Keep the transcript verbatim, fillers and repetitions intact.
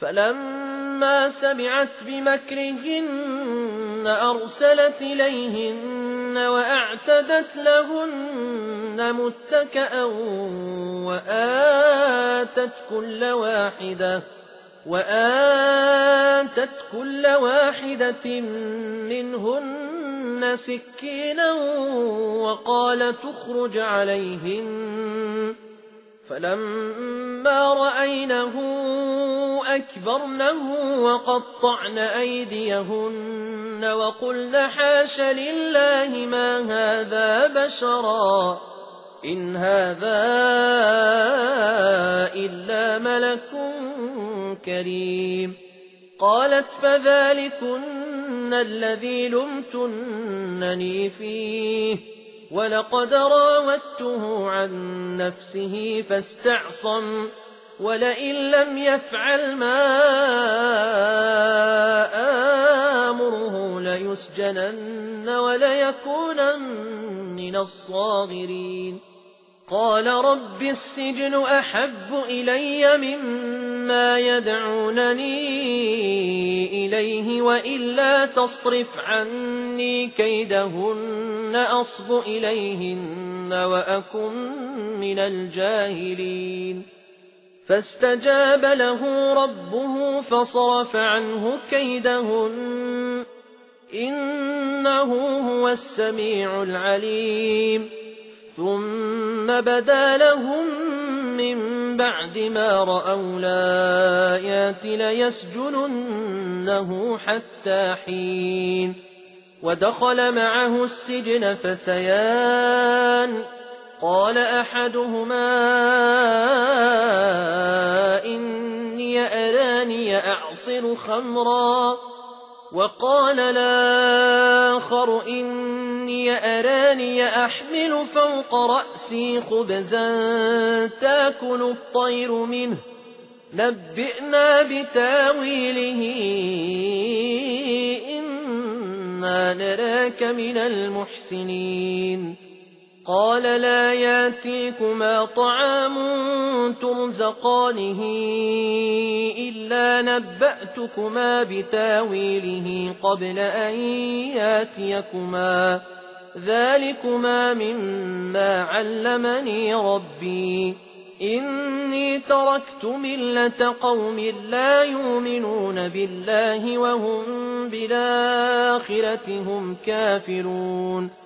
فلما سمعت بمكرهن أرسلت إليهن وأعتدت لهن متكأ وآتت كل واحدة وآتت كل واحدة منهن سكينا وقالت اخرج عليهن فلما رأينه أكبرنه وقطعن أيديهن وقلن حاش لله ما هذا بشرا إن هذا إلا ملك كريم. قالت فذلكن الذي لمتنني فيه ولقد راودته عن نفسه فاستعصم ولئن لم يفعل ما آمره ليسجنن وليكونن من الصاغرين. قال رب السجن أحب إلي مما يدعونني إليه وإلا تصرف عني كيدهن أصب إليهن وأكن من الجاهلين. فاستجاب له ربه فصرف عنه كيدهن إنه هو السميع العليم. ثم بدا لهم من بعد ما رأوا الآيات ليسجننه حتى حين. ودخل معه السجن فتيان قال أحدهما إني أراني أعصر خمرا وقال الآخر إني أراني أحمل فوق رأسي خبزا تأكل الطير منه نبئنا بتاويله إنا نراك من المحسنين. قال لا ياتيكما طعام ترزقانه إلا نبأتكما بتاويله قبل أن ياتيكما ذلكما مما علمني ربي إني تركت ملة قوم لا يؤمنون بالله وهم بالآخرة هم كافرون.